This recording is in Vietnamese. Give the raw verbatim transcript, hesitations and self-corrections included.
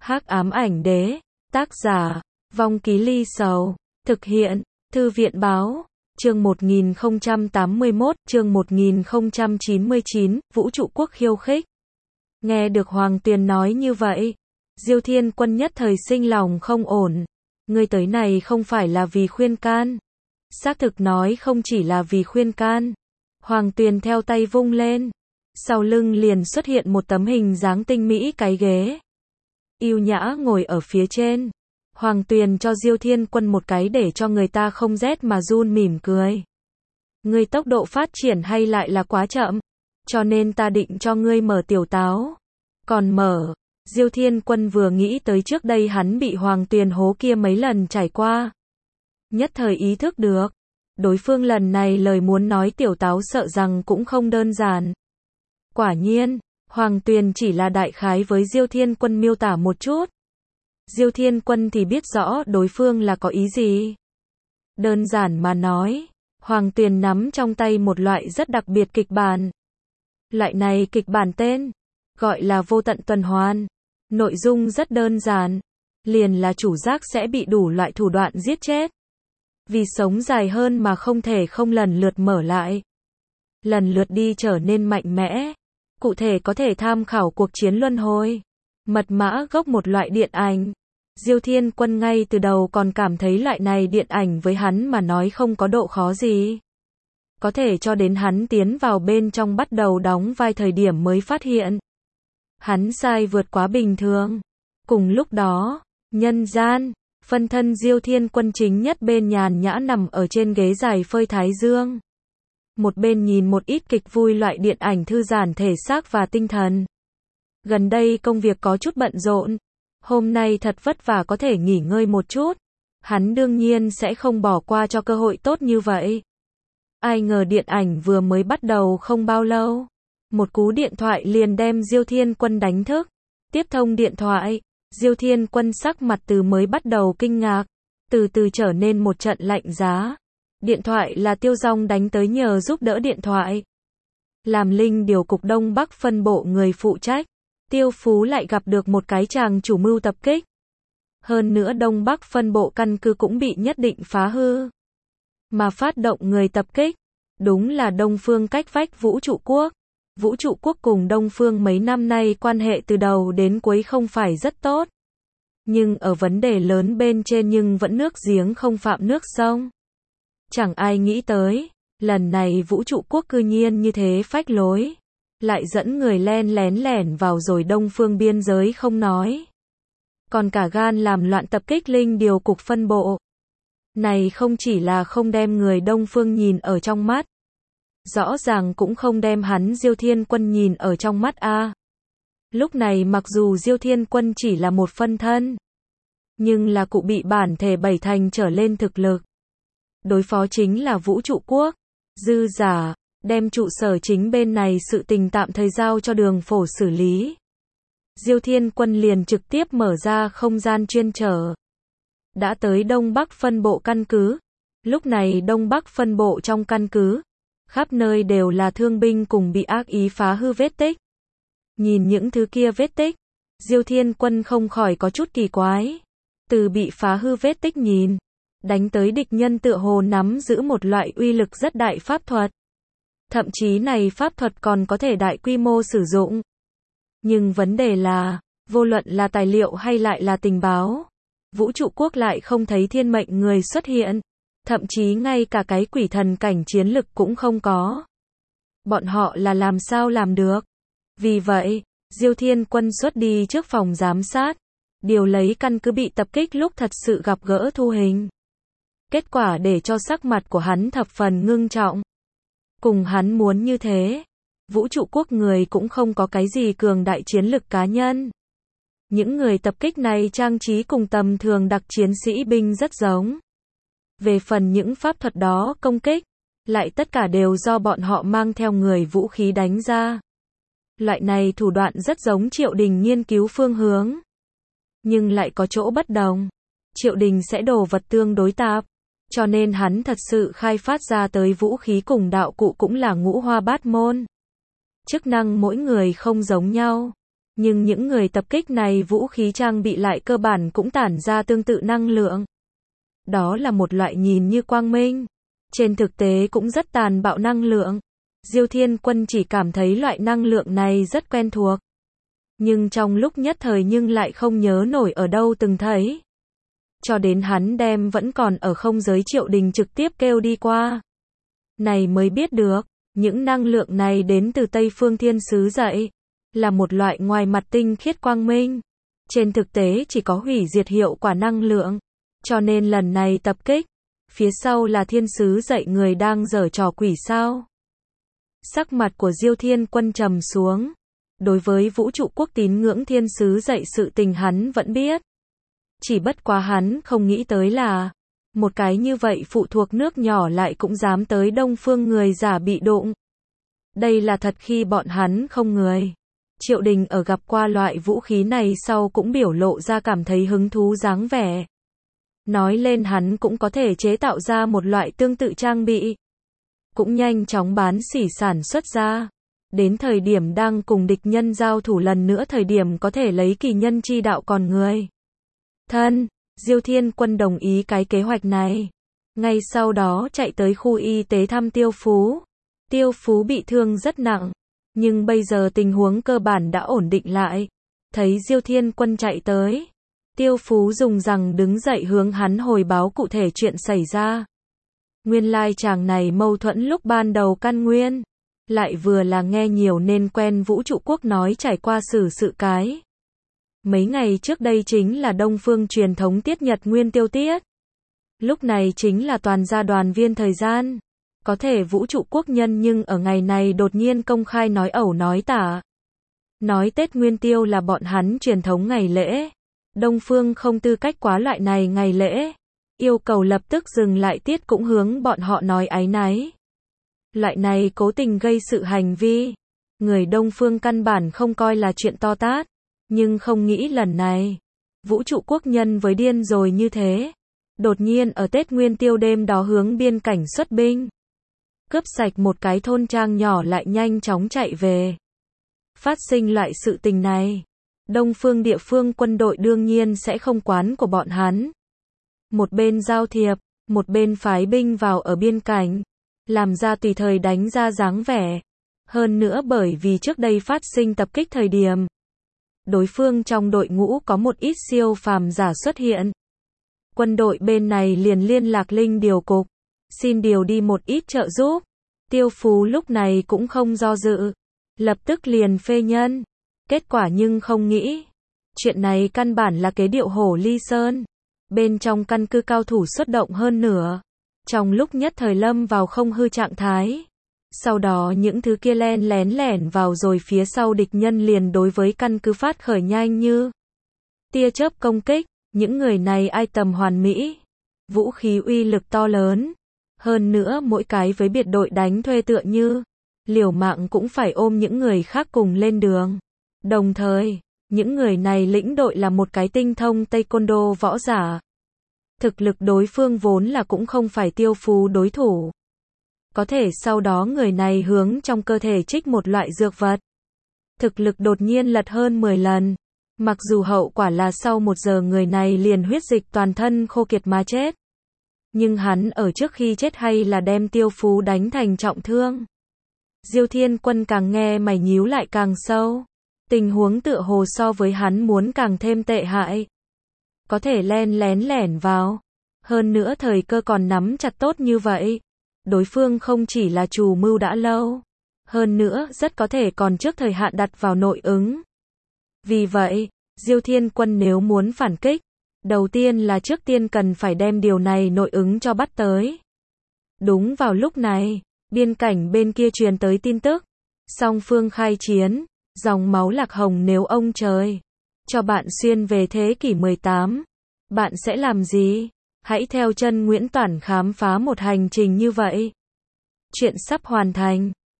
Hắc ám ảnh đế, tác giả, Vong Ký Ly Sầu, thực hiện, Thư viện báo, chương một nghìn không trăm tám mươi mốt, chương một nghìn không trăm chín mươi chín, Vũ trụ quốc khiêu khích. Nghe được Hoàng Tuyền nói như vậy, Diêu Thiên Quân nhất thời sinh lòng không ổn. Ngươi tới này không phải là vì khuyên can. Xác thực nói không chỉ là vì khuyên can. Hoàng Tuyền theo tay vung lên. Sau lưng liền xuất hiện một tấm hình dáng tinh mỹ cái ghế. Yêu nhã ngồi ở phía trên. Hoàng Tuyền cho Diêu Thiên Quân một cái để cho người ta không rét mà run mỉm cười. Ngươi tốc độ phát triển hay lại là quá chậm, cho nên ta định cho ngươi mở tiểu táo. Còn mở, Diêu Thiên Quân vừa nghĩ tới trước đây hắn bị Hoàng Tuyền hố kia mấy lần trải qua. Nhất thời ý thức được, đối phương lần này lời muốn nói tiểu táo sợ rằng cũng không đơn giản. Quả nhiên, Hoàng Tuyền chỉ là đại khái với Diêu Thiên Quân miêu tả một chút. Diêu Thiên Quân thì biết rõ đối phương là có ý gì. Đơn giản mà nói, Hoàng Tuyền nắm trong tay một loại rất đặc biệt kịch bản. Loại này kịch bản tên, gọi là vô tận tuần hoàn. Nội dung rất đơn giản, liền là chủ giác sẽ bị đủ loại thủ đoạn giết chết. Vì sống dài hơn mà không thể không lần lượt mở lại. Lần lượt đi trở nên mạnh mẽ. Cụ thể có thể tham khảo cuộc chiến luân hồi. Mật mã gốc một loại điện ảnh. Diêu Thiên Quân ngay từ đầu còn cảm thấy loại này điện ảnh với hắn mà nói không có độ khó gì. Có thể cho đến hắn tiến vào bên trong bắt đầu đóng vai thời điểm mới phát hiện. Hắn sai vượt quá bình thường. Cùng lúc đó, nhân gian, phân thân Diêu Thiên Quân chính nhất bên nhàn nhã nằm ở trên ghế dài phơi thái dương. Một bên nhìn một ít kịch vui loại điện ảnh thư giãn thể xác và tinh thần. Gần đây công việc có chút bận rộn. Hôm nay thật vất vả có thể nghỉ ngơi một chút. Hắn đương nhiên sẽ không bỏ qua cho cơ hội tốt như vậy. Ai ngờ điện ảnh vừa mới bắt đầu không bao lâu. Một cú điện thoại liền đem Diêu Thiên Quân đánh thức. Tiếp thông điện thoại, Diêu Thiên Quân sắc mặt từ mới bắt đầu kinh ngạc, từ từ trở nên một trận lạnh giá. Điện thoại là Tiêu Dong đánh tới nhờ giúp đỡ điện thoại. Làm linh điều cục Đông Bắc phân bộ người phụ trách, Tiêu Phú lại gặp được một cái chàng chủ mưu tập kích. Hơn nữa Đông Bắc phân bộ căn cứ cũng bị nhất định phá hư. Mà phát động người tập kích, đúng là Đông Phương cách vách Vũ trụ quốc. Vũ trụ quốc cùng Đông Phương mấy năm nay quan hệ từ đầu đến cuối không phải rất tốt. Nhưng ở vấn đề lớn bên trên nhưng vẫn nước giếng không phạm nước sông. Chẳng ai nghĩ tới, lần này Vũ trụ quốc cư nhiên như thế phách lối. Lại dẫn người len lén lẻn vào rồi Đông Phương biên giới không nói. Còn cả gan làm loạn tập kích linh điều cục phân bộ. Này không chỉ là không đem người Đông Phương nhìn ở trong mắt. Rõ ràng cũng không đem hắn Diêu Thiên Quân nhìn ở trong mắt a. À. Lúc này mặc dù Diêu Thiên Quân chỉ là một phân thân, nhưng là cụ bị bản thể bảy thành trở lên thực lực. Đối phó chính là Vũ trụ quốc. Dư giả, đem trụ sở chính bên này sự tình tạm thời giao cho Đường Phổ xử lý. Diêu Thiên Quân liền trực tiếp mở ra không gian chuyên trở. Đã tới Đông Bắc phân bộ căn cứ. Lúc này Đông Bắc phân bộ trong căn cứ, khắp nơi đều là thương binh cùng bị ác ý phá hư vết tích. Nhìn những thứ kia vết tích, Diêu Thiên Quân không khỏi có chút kỳ quái. Từ bị phá hư vết tích nhìn, đánh tới địch nhân tựa hồ nắm giữ một loại uy lực rất đại pháp thuật. Thậm chí này pháp thuật còn có thể đại quy mô sử dụng. Nhưng vấn đề là, vô luận là tài liệu hay lại là tình báo, Vũ trụ quốc lại không thấy thiên mệnh người xuất hiện. Thậm chí ngay cả cái quỷ thần cảnh chiến lực cũng không có. Bọn họ là làm sao làm được? Vì vậy, Diêu Thiên Quân xuất đi trước phòng giám sát, điều lấy căn cứ bị tập kích lúc thật sự gặp gỡ thu hình. Kết quả để cho sắc mặt của hắn thập phần ngưng trọng. Cùng hắn muốn như thế, Vũ trụ quốc người cũng không có cái gì cường đại chiến lực cá nhân. Những người tập kích này trang trí cùng tầm thường đặc chiến sĩ binh rất giống. Về phần những pháp thuật đó công kích, lại tất cả đều do bọn họ mang theo người vũ khí đánh ra. Loại này thủ đoạn rất giống Triệu Đình nghiên cứu phương hướng. Nhưng lại có chỗ bất đồng. Triệu Đình sẽ đồ vật tương đối tạp. Cho nên hắn thật sự khai phát ra tới vũ khí cùng đạo cụ cũng là ngũ hoa bát môn. Chức năng mỗi người không giống nhau. Nhưng những người tập kích này vũ khí trang bị lại cơ bản cũng tản ra tương tự năng lượng. Đó là một loại nhìn như quang minh, trên thực tế cũng rất tàn bạo năng lượng. Diêu Thiên Quân chỉ cảm thấy loại năng lượng này rất quen thuộc. Nhưng trong lúc nhất thời nhưng lại không nhớ nổi ở đâu từng thấy. Cho đến hắn đem vẫn còn ở không giới Triệu Đình trực tiếp kêu đi qua. Này mới biết được, những năng lượng này đến từ Tây Phương Thiên Sứ dạy, là một loại ngoài mặt tinh khiết quang minh. Trên thực tế chỉ có hủy diệt hiệu quả năng lượng. Cho nên lần này tập kích, phía sau là Thiên Sứ dạy người đang giở trò quỷ sao. Sắc mặt của Diêu Thiên Quân trầm xuống. Đối với vũ trụ quốc tín ngưỡng Thiên Sứ dạy sự tình hắn vẫn biết. Chỉ bất quá hắn không nghĩ tới là, một cái như vậy phụ thuộc nước nhỏ lại cũng dám tới Đông Phương người giả bị đụng. Đây là thật khi bọn hắn không người. Triệu Đình ở gặp qua loại vũ khí này sau cũng biểu lộ ra cảm thấy hứng thú dáng vẻ. Nói lên hắn cũng có thể chế tạo ra một loại tương tự trang bị. Cũng nhanh chóng bán sỉ sản xuất ra. Đến thời điểm đang cùng địch nhân giao thủ lần nữa thời điểm có thể lấy kỳ nhân chi đạo còn người. Thân, Diêu Thiên Quân đồng ý cái kế hoạch này. Ngay sau đó chạy tới khu y tế thăm Tiêu Phú. Tiêu Phú bị thương rất nặng. Nhưng bây giờ tình huống cơ bản đã ổn định lại. Thấy Diêu Thiên Quân chạy tới. Tiêu Phú dùng rằng đứng dậy hướng hắn hồi báo cụ thể chuyện xảy ra. Nguyên lai chàng này mâu thuẫn lúc ban đầu căn nguyên. Lại vừa là nghe nhiều nên quen vũ trụ quốc nói trải qua xử sự cái. Mấy ngày trước đây chính là Đông Phương truyền thống tiết nhật nguyên tiêu tiết. Lúc này chính là toàn gia đoàn viên thời gian. Có thể vũ trụ quốc nhân nhưng ở ngày này đột nhiên công khai nói ẩu nói tả. Nói Tết Nguyên Tiêu là bọn hắn truyền thống ngày lễ. Đông Phương không tư cách quá loại này ngày lễ. Yêu cầu lập tức dừng lại tiết cũng hướng bọn họ nói áy náy. Loại này cố tình gây sự hành vi. Người Đông Phương căn bản không coi là chuyện to tát. Nhưng không nghĩ lần này. Vũ trụ quốc nhân với điên rồi như thế. Đột nhiên ở Tết Nguyên Tiêu đêm đó hướng biên cảnh xuất binh. Cướp sạch một cái thôn trang nhỏ lại nhanh chóng chạy về. Phát sinh loại sự tình này. Đông Phương địa phương quân đội đương nhiên sẽ không quán của bọn hắn. Một bên giao thiệp, một bên phái binh vào ở biên cảnh. Làm ra tùy thời đánh ra dáng vẻ. Hơn nữa bởi vì trước đây phát sinh tập kích thời điểm. Đối phương trong đội ngũ có một ít siêu phàm giả xuất hiện. Quân đội bên này liền liên lạc Linh điều cục. Xin điều đi một ít trợ giúp. Tiêu Phú lúc này cũng không do dự. Lập tức liền phê nhân. Kết quả nhưng không nghĩ. Chuyện này căn bản là kế điệu hổ ly sơn. Bên trong căn cứ cao thủ xuất động hơn nửa. Trong lúc nhất thời lâm vào không hư trạng thái. Sau đó những thứ kia len lén lẻn vào rồi phía sau địch nhân liền đối với căn cứ phát khởi nhanh như tia chớp công kích. Những người này ai tầm hoàn mỹ. Vũ khí uy lực to lớn. Hơn nữa mỗi cái với biệt đội đánh thuê tựa như liều mạng cũng phải ôm những người khác cùng lên đường. Đồng thời, những người này lĩnh đội là một cái tinh thông taekwondo võ giả. Thực lực đối phương vốn là cũng không phải Tiêu Phú đối thủ. Có thể sau đó người này hướng trong cơ thể trích một loại dược vật. Thực lực đột nhiên lật hơn mười lần. Mặc dù hậu quả là sau một giờ người này liền huyết dịch toàn thân khô kiệt mà chết. Nhưng hắn ở trước khi chết hay là đem Tiêu Phú đánh thành trọng thương. Diêu Thiên Quân càng nghe mày nhíu lại càng sâu. Tình huống tựa hồ so với hắn muốn càng thêm tệ hại. Có thể len lén lẻn vào. Hơn nữa thời cơ còn nắm chặt tốt như vậy. Đối phương không chỉ là chủ mưu đã lâu. Hơn nữa rất có thể còn trước thời hạn đặt vào nội ứng. Vì vậy, Diêu Thiên Quân nếu muốn phản kích. Đầu tiên là trước tiên cần phải đem điều này nội ứng cho bắt tới. Đúng vào lúc này, biên cảnh bên kia truyền tới tin tức. Song phương khai chiến, dòng máu lạc hồng nếu ông trời cho bạn xuyên về thế kỷ mười tám. Bạn sẽ làm gì? Hãy theo chân Nguyễn Toản khám phá một hành trình như vậy. Chuyện sắp hoàn thành.